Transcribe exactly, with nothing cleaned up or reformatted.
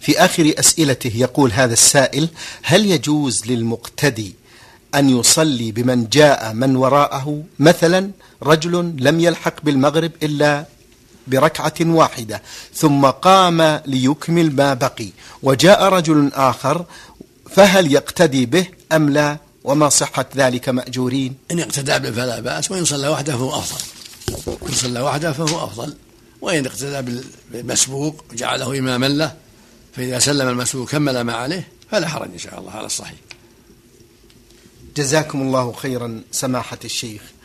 في آخر أسئلته يقول هذا السائل: هل يجوز للمقتدي أن يصلي بمن جاء من وراءه؟ مثلا رجل لم يلحق بالمغرب إلا بركعة واحدة ثم قام ليكمل ما بقي وجاء رجل آخر، فهل يقتدي به أم لا؟ وما صحة ذلك مأجورين؟ إن اقتدى به فلا بأس، وإن صلى وحده فهو أفضل. إن صلى وحده فهو أفضل، وإن اقتدى بالمسبوق جعله إماما له، فإذا سلم المسبوق كمل ما عليه فلا حرج إن شاء الله على الصحيح. جزاكم الله خيرا سماحة الشيخ.